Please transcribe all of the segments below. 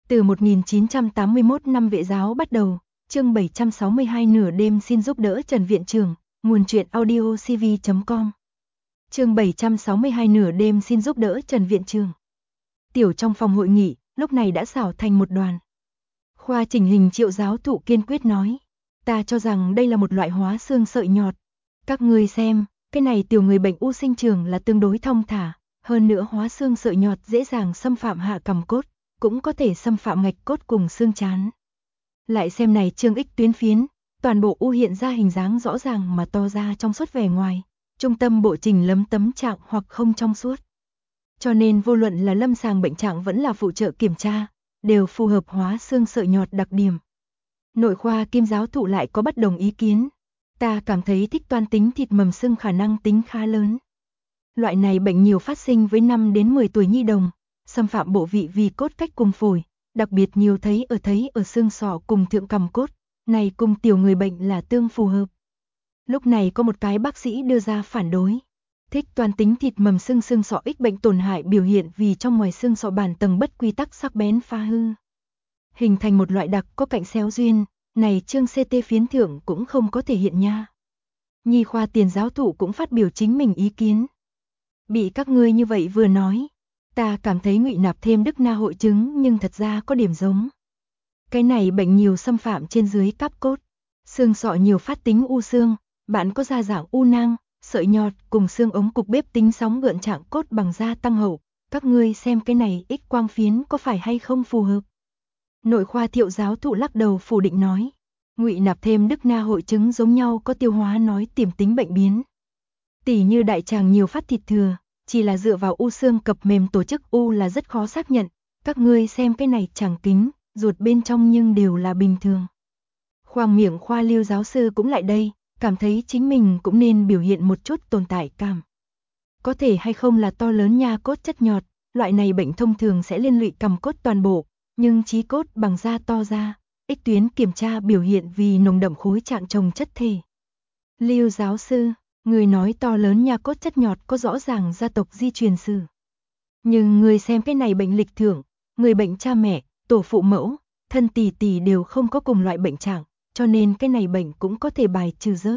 Từ 1981 năm vệ giáo bắt đầu, chương 762 nửa đêm xin giúp đỡ Trần Viện Trưởng, nguồn truyện audio cv.com. Chương 762 nửa đêm xin giúp đỡ Trần Viện Trưởng. Tiểu trong phòng hội nghị, lúc này đã xảo thành một đoàn. Khoa chỉnh hình Triệu giáo thụ kiên quyết nói, ta cho rằng đây là một loại hóa xương sợi nhọt. Các ngươi xem, cái này tiểu người bệnh u sinh trường là tương đối thong thả, hơn nữa hóa xương sợi nhọt dễ dàng xâm phạm hạ cằm cốt, cũng có thể xâm phạm ngạch cốt cùng xương trán. Lại xem này trương ích tuyến phiến, toàn bộ u hiện ra hình dáng rõ ràng mà to ra trong suốt vẻ ngoài, trung tâm bộ trình lấm tấm trạng hoặc không trong suốt. Cho nên vô luận là lâm sàng bệnh trạng vẫn là phụ trợ kiểm tra, đều phù hợp hóa xương sợi nhọt đặc điểm. Nội khoa Kim giáo thụ lại có bất đồng ý kiến. Ta cảm thấy thích toan tính thịt mầm xương khả năng tính khá lớn. Loại này bệnh nhiều phát sinh với 5 đến 10 tuổi nhi đồng, xâm phạm bộ vị vì cốt cách cùng phổi, đặc biệt nhiều thấy ở xương sọ cùng thượng cằm cốt, này cùng tiểu người bệnh là tương phù hợp. Lúc này có một cái bác sĩ đưa ra phản đối. Thích toan tính thịt mầm xương sọ ít bệnh tổn hại biểu hiện vì trong ngoài xương sọ bản tầng bất quy tắc sắc bén phá hư, hình thành một loại đặc có cạnh xéo duyên, này chương CT phiến thượng cũng không có thể hiện nha. Nhi khoa Tiền giáo thụ cũng phát biểu chính mình ý kiến. Bị các ngươi như vậy vừa nói, ta cảm thấy Ngụy Nạp thêm Đức Na hội chứng nhưng thật ra có điểm giống. Cái này bệnh nhiều xâm phạm trên dưới cáp cốt, xương sọ nhiều phát tính u xương, bạn có da dạng u nang, sợi nhọt cùng xương ống cục bếp tính sóng gợn trạng cốt bằng da tăng hậu, các ngươi xem cái này X quang phiến có phải hay không phù hợp. Nội khoa Thiệu giáo thụ lắc đầu phủ định nói, Ngụy Nạp thêm Đức Na hội chứng giống nhau có tiêu hóa nói tiềm tính bệnh biến. Tỉ như đại tràng nhiều phát thịt thừa, chỉ là dựa vào u xương cập mềm tổ chức u là rất khó xác nhận, các ngươi xem cái này tràng kính, ruột bên trong nhưng đều là bình thường. Khoang miệng khoa Lưu giáo sư cũng lại đây, cảm thấy chính mình cũng nên biểu hiện một chút tồn tại cảm. Có thể hay không là to lớn nha cốt chất nhọt, loại này bệnh thông thường sẽ liên lụy cằm cốt toàn bộ, nhưng trí cốt bằng da to ra, ích tuyến kiểm tra biểu hiện vì nồng đậm khối trạng trồng chất thể. Lưu giáo sư, người nói to lớn nha cốt chất nhọt có rõ ràng gia tộc di truyền sử. Nhưng người xem cái này bệnh lịch thượng, người bệnh cha mẹ, tổ phụ mẫu, thân tỷ tỷ đều không có cùng loại bệnh trạng, cho nên cái này bệnh cũng có thể bài trừ rớt.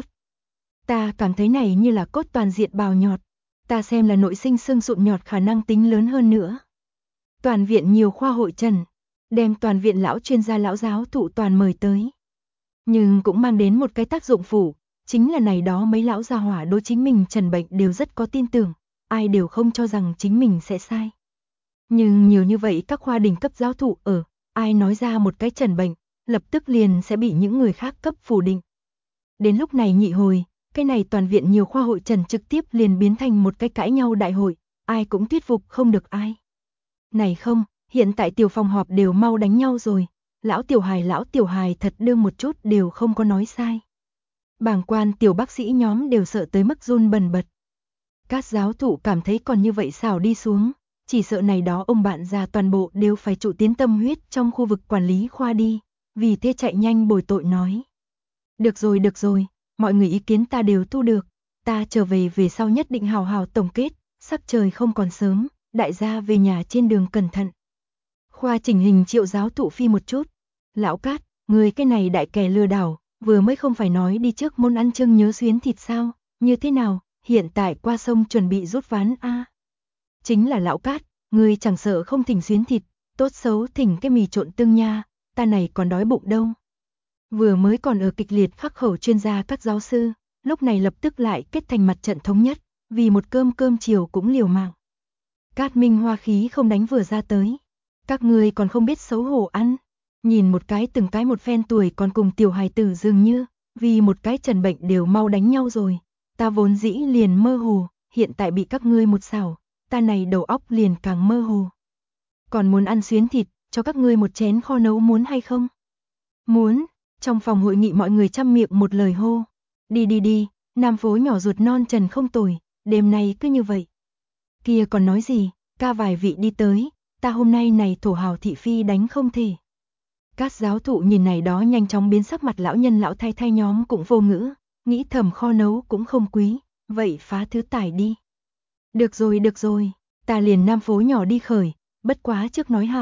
Ta cảm thấy này như là cốt toàn diện bào nhọt, ta xem là nội sinh xương sụn nhọt khả năng tính lớn hơn nữa. Toàn viện nhiều khoa hội trần, đem toàn viện lão chuyên gia lão giáo thụ toàn mời tới. Nhưng cũng mang đến một cái tác dụng phụ, chính là này đó mấy lão gia hỏa đối chính mình trần bệnh đều rất có tin tưởng, ai đều không cho rằng chính mình sẽ sai. Nhưng nhiều như vậy các khoa đỉnh cấp giáo thụ ở, ai nói ra một cái trần bệnh, lập tức liền sẽ bị những người khác cấp phủ định. Đến lúc này nhị hồi, cái này toàn viện nhiều khoa hội trần trực tiếp liền biến thành một cái cãi nhau đại hội, ai cũng thuyết phục không được ai. Này không, hiện tại tiểu phòng họp đều mau đánh nhau rồi, lão tiểu hài thật đương một chút đều không có nói sai. Bàng quan tiểu bác sĩ nhóm đều sợ tới mức run bần bật. Các giáo thụ cảm thấy còn như vậy xảo đi xuống, chỉ sợ này đó ông bạn già toàn bộ đều phải trụ tiến tâm huyết trong khu vực quản lý khoa đi, vì thế chạy nhanh bồi tội nói. Được rồi, mọi người ý kiến ta đều thu được, ta trở về sau nhất định hào hào tổng kết, sắc trời không còn sớm, đại gia về nhà trên đường cẩn thận. Khoa chỉnh hình Triệu giáo thụ phi một chút, lão Cát, người cái này đại kẻ lừa đảo, vừa mới không phải nói đi trước môn ăn trưng nhớ xuyến thịt sao, như thế nào, hiện tại qua sông chuẩn bị rút ván a. Chính là lão Cát, người chẳng sợ không thỉnh xuyến thịt, tốt xấu thỉnh cái mì trộn tương nha, ta này còn đói bụng đâu. Vừa mới còn ở kịch liệt khắc khẩu chuyên gia các giáo sư, lúc này lập tức lại kết thành mặt trận thống nhất, vì một cơm chiều cũng liều mạng. Cát Minh Hoa khí không đánh vừa ra tới, các ngươi còn không biết xấu hổ ăn, nhìn một cái từng cái một phen tuổi còn cùng tiểu hài tử dường như, vì một cái trần bệnh đều mau đánh nhau rồi, ta vốn dĩ liền mơ hồ, hiện tại bị các ngươi một xảo, ta này đầu óc liền càng mơ hồ. Còn muốn ăn xuyến thịt, cho các ngươi một chén kho nấu muốn hay không? Muốn. Trong phòng hội nghị mọi người chăm miệng một lời hô. Đi, nam phố nhỏ ruột non trần không tồi, đêm nay cứ như vậy. Kia còn nói gì, ca vài vị đi tới, ta hôm nay này thổ hào thị phi đánh không thể. Các giáo thụ nhìn này đó nhanh chóng biến sắc mặt lão nhân lão thay thay nhóm cũng vô ngữ, nghĩ thầm kho nấu cũng không quý, vậy phá thứ tải đi. Được rồi, ta liền nam phố nhỏ đi khởi, bất quá trước nói hảo,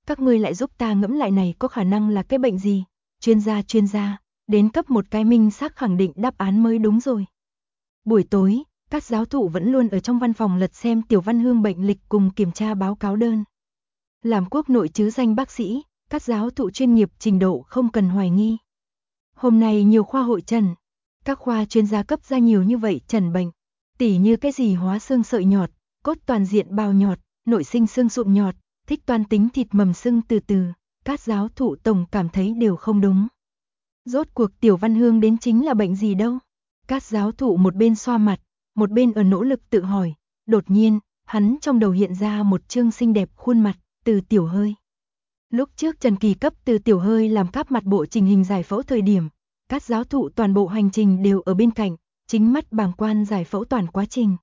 Các ngươi lại giúp ta ngẫm lại này có khả năng là cái bệnh gì? Chuyên gia, đến cấp một cái minh xác khẳng định đáp án mới đúng rồi. Buổi tối, các giáo thụ vẫn luôn ở trong văn phòng lật xem Tiểu Văn Hương bệnh lịch cùng kiểm tra báo cáo đơn. Làm quốc nội chứ danh bác sĩ, các giáo thụ chuyên nghiệp trình độ không cần hoài nghi. Hôm nay nhiều khoa hội trần, các khoa chuyên gia cấp ra nhiều như vậy trần bệnh, tỉ như cái gì hóa xương sợi nhọt, cốt toàn diện bào nhọt, nội sinh xương sụn nhọt, thích toan tính thịt mầm xưng từ từ, các giáo thụ tổng cảm thấy đều không đúng. Rốt cuộc Tiểu Văn Hương đến chính là bệnh gì đâu? Các giáo thụ một bên xoa mặt, một bên ở nỗ lực tự hỏi, đột nhiên, hắn trong đầu hiện ra một chương xinh đẹp khuôn mặt, Từ Tiểu Hơi. Lúc trước Trần Kỳ cấp Từ Tiểu Hơi làm cáp mặt bộ trình hình giải phẫu thời điểm, các giáo thụ toàn bộ hành trình đều ở bên cạnh, chính mắt bàng quan giải phẫu toàn quá trình.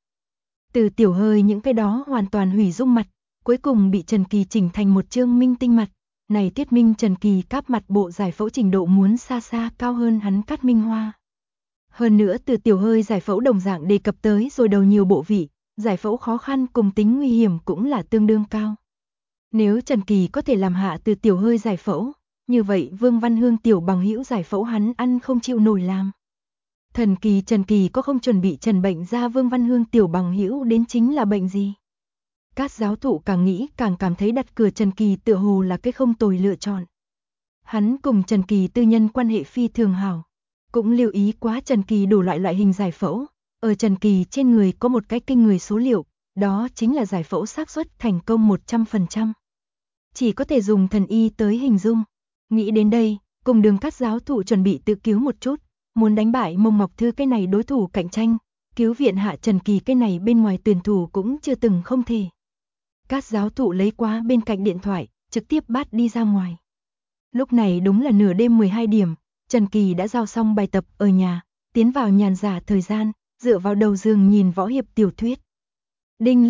Từ Tiểu Hơi những cái đó hoàn toàn hủy dung mặt, cuối cùng bị Trần Kỳ chỉnh thành một chương minh tinh mặt. Này thuyết minh Trần Kỳ cáp mặt bộ giải phẫu trình độ muốn xa xa cao hơn hắn Cát Minh Hoa. Hơn nữa Từ Tiểu Hơi giải phẫu đồng dạng đề cập tới rồi đầu nhiều bộ vị, giải phẫu khó khăn cùng tính nguy hiểm cũng là tương đương cao. Nếu Trần Kỳ có thể làm hạ Từ Tiểu Hơi giải phẫu, như vậy Vương Văn Hương tiểu bằng hữu giải phẫu hắn ăn không chịu nổi làm. Thần kỳ Trần Kỳ có không chuẩn bị trần bệnh ra Vương Văn Hương tiểu bằng hữu đến chính là bệnh gì? Các giáo thụ càng nghĩ càng cảm thấy đặt cửa Trần Kỳ tựa hồ là cái không tồi lựa chọn. Hắn cùng Trần Kỳ tư nhân quan hệ phi thường hảo, cũng lưu ý quá Trần Kỳ đủ loại hình giải phẫu, ở Trần Kỳ trên người có một cái kinh người số liệu, đó chính là giải phẫu xác suất thành công 100%. Chỉ có thể dùng thần y tới hình dung. Nghĩ đến đây, cùng Đường các giáo thụ chuẩn bị tự cứu một chút, muốn đánh bại Mông Ngọc Thư cái này đối thủ cạnh tranh, cứu viện hạ Trần Kỳ cái này bên ngoài tuyển thủ cũng chưa từng không thể. Các giáo thụ lấy quá bên cạnh điện thoại, trực tiếp bắt đi ra ngoài. Lúc này đúng là nửa đêm 12 điểm, Trần Kỳ đã giao xong bài tập ở nhà, tiến vào nhàn rỗi thời gian, dựa vào đầu giường nhìn võ hiệp tiểu thuyết. Đinh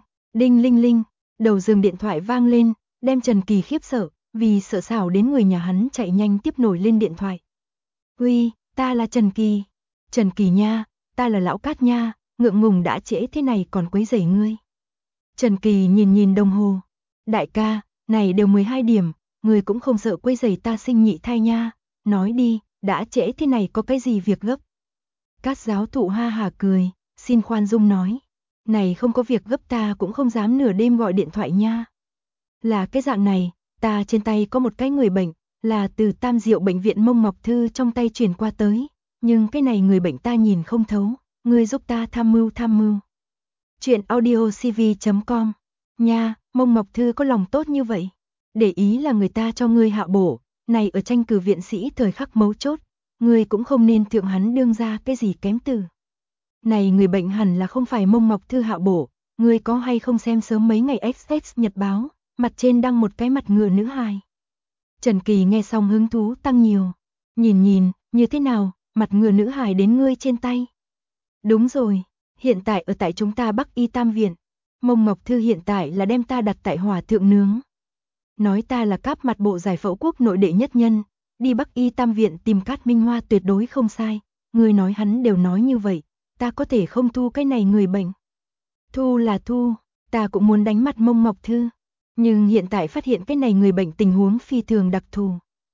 linh linh, đầu giường điện thoại vang lên, đem Trần Kỳ khiếp sợ, vì sợ xảo đến người nhà hắn chạy nhanh tiếp nổi lên điện thoại. Uy, ta là Trần Kỳ. Trần Kỳ nha, ta là Lão Cát nha, ngượng ngùng đã trễ thế này còn quấy rầy ngươi. Trần Kỳ nhìn đồng hồ. Đại ca, này đều 12 điểm, ngươi cũng không sợ quấy rầy ta sinh nhị thai nha. Nói đi, đã trễ thế này có cái gì việc gấp? Các giáo thụ ha hả cười, xin khoan dung nói. Này không có việc gấp ta cũng không dám nửa đêm gọi điện thoại nha. Là cái dạng này, ta trên tay có một cái người bệnh, là từ Tam Diệu bệnh viện Mông Ngọc Thư trong tay truyền qua tới. Nhưng cái này người bệnh ta nhìn không thấu, ngươi giúp ta tham mưu. Chuyện audiocv.com. Nha, Mông Ngọc Thư có lòng tốt như vậy. Để ý là người ta cho ngươi hạ bổ, này ở tranh cử viện sĩ thời khắc mấu chốt, ngươi cũng không nên thượng hắn đương ra cái gì kém từ. Này người bệnh hẳn là không phải Mông Ngọc Thư hạ bổ, ngươi có hay không xem sớm mấy ngày XX Nhật báo, mặt trên đăng một cái mặt ngựa nữ hài. Trần Kỳ nghe xong hứng thú tăng nhiều. Nhìn, như thế nào, mặt ngựa nữ hài đến ngươi trên tay. Đúng rồi, hiện tại ở tại chúng ta Bắc Y Tam Viện. Mông Ngọc Thư hiện tại là đem ta đặt tại hỏa thượng nướng. Nói ta là cáp mặt bộ giải phẫu quốc nội đệ nhất nhân, đi Bắc Y Tam Viện tìm Cát Minh Hoa tuyệt đối không sai. Ngươi nói hắn đều nói như vậy, ta có thể không thu cái này người bệnh. Thu là thu, ta cũng muốn đánh mặt Mông Ngọc Thư. Nhưng hiện tại phát hiện cái này người bệnh tình huống phi thường đặc thù.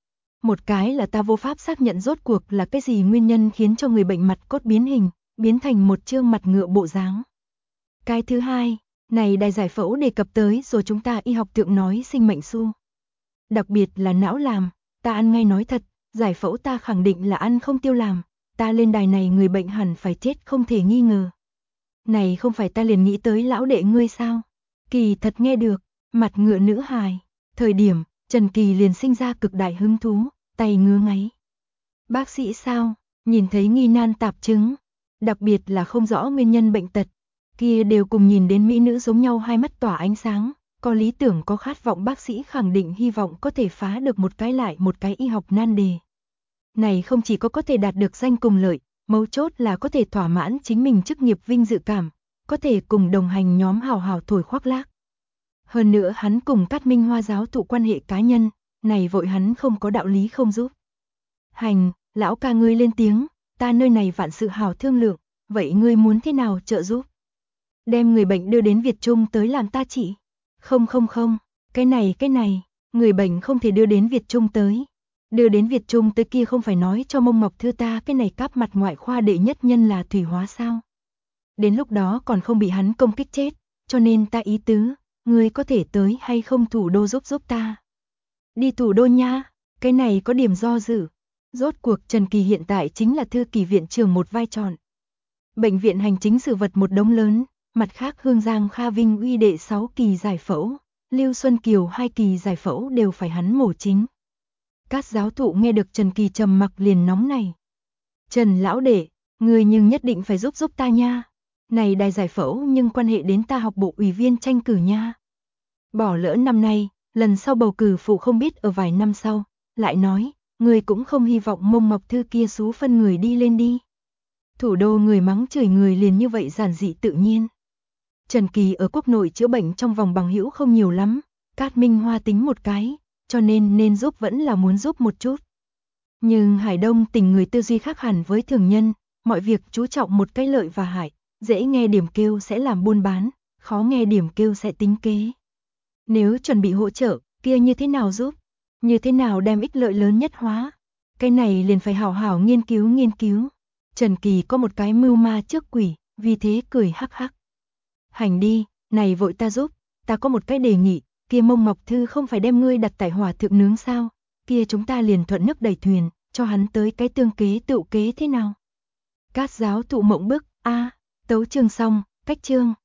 Một cái là ta vô pháp xác nhận rốt cuộc là cái gì nguyên nhân khiến cho người bệnh mặt cốt biến hình, biến thành một trương mặt ngựa bộ dáng. Cái thứ hai, này đài giải phẫu đề cập tới rồi chúng ta y học thượng nói sinh mệnh xu. Đặc biệt là não làm, ta ăn ngay nói thật, giải phẫu ta khẳng định là ăn không tiêu làm, ta lên đài này người bệnh hẳn phải chết không thể nghi ngờ. Này không phải ta liền nghĩ tới lão đệ ngươi sao? Kỳ thật nghe được, mặt ngựa nữ hài. Thời điểm, Trần Kỳ liền sinh ra cực đại hứng thú, tay ngứa ngáy. Bác sĩ sao? Nhìn thấy nghi nan tạp chứng, đặc biệt là không rõ nguyên nhân bệnh tật, kia đều cùng nhìn đến mỹ nữ giống nhau hai mắt tỏa ánh sáng, có lý tưởng có khát vọng bác sĩ khẳng định hy vọng có thể phá được một cái lại một cái y học nan đề. Này không chỉ có thể đạt được danh cùng lợi, mấu chốt là có thể thỏa mãn chính mình chức nghiệp vinh dự cảm, có thể cùng đồng hành nhóm hào hào thổi khoác lác. Hơn nữa hắn cùng Cát Minh Hoa giáo thụ quan hệ cá nhân, này vội hắn không có đạo lý không giúp. Hành, lão ca ngươi lên tiếng, ta nơi này vạn sự hào thương lượng, vậy ngươi muốn thế nào trợ giúp? Đem người bệnh đưa đến Việt Trung tới làm ta trị. Không, cái này, Người bệnh không thể đưa đến Việt Trung tới. Đưa đến Việt Trung tới kia không phải nói cho Mông Ngọc Thư ta cái này cáp mặt ngoại khoa đệ nhất nhân là Thủy Hóa sao? Đến lúc đó còn không bị hắn công kích chết, cho nên ta ý tứ, ngươi có thể tới hay không thủ đô giúp ta? Đi thủ đô nha, cái này có điểm do dự. Rốt cuộc Trần Kỳ hiện tại chính là thư ký viện trưởng một vai tròn. Bệnh viện hành chính sự vật một đống lớn, mặt khác Hương Giang Kha Vinh uy đệ 6 kỳ giải phẫu, Lưu Xuân Kiều 2 kỳ giải phẫu đều phải hắn mổ chính. Các giáo thụ nghe được Trần Kỳ trầm mặc liền nóng này. Trần lão đệ, người nhưng nhất định phải giúp ta nha. Này đài giải phẫu nhưng quan hệ đến ta học bộ ủy viên tranh cử nha. Bỏ lỡ năm nay, lần sau bầu cử phụ không biết ở vài năm sau, lại nói, người cũng không hy vọng Mông Ngọc Thư kia số phân người đi lên đi. Thủ đô người mắng chửi người liền như vậy giản dị tự nhiên. Trần Kỳ ở quốc nội chữa bệnh trong vòng bằng hữu không nhiều lắm, Cát Minh Hoa tính một cái, cho nên giúp vẫn là muốn giúp một chút. Nhưng Hải Đông tình người tư duy khác hẳn với thường nhân, mọi việc chú trọng một cái lợi và hại, dễ nghe điểm kêu sẽ làm buôn bán, khó nghe điểm kêu sẽ tính kế. Nếu chuẩn bị hỗ trợ, kia như thế nào giúp? Như thế nào đem ích lợi lớn nhất hóa? Cái này liền phải hảo hảo nghiên cứu. Trần Kỳ có một cái mưu ma trước quỷ, vì thế cười hắc hắc. Hành đi, này vội ta giúp, ta có một cái đề nghị, kia Mông Ngọc Thư không phải đem ngươi đặt tại hỏa thượng nướng sao? Kia chúng ta liền thuận nước đẩy thuyền, cho hắn tới cái tương kế tựu kế thế nào? Các giáo thụ mộng bức, tấu chương xong, cách chương.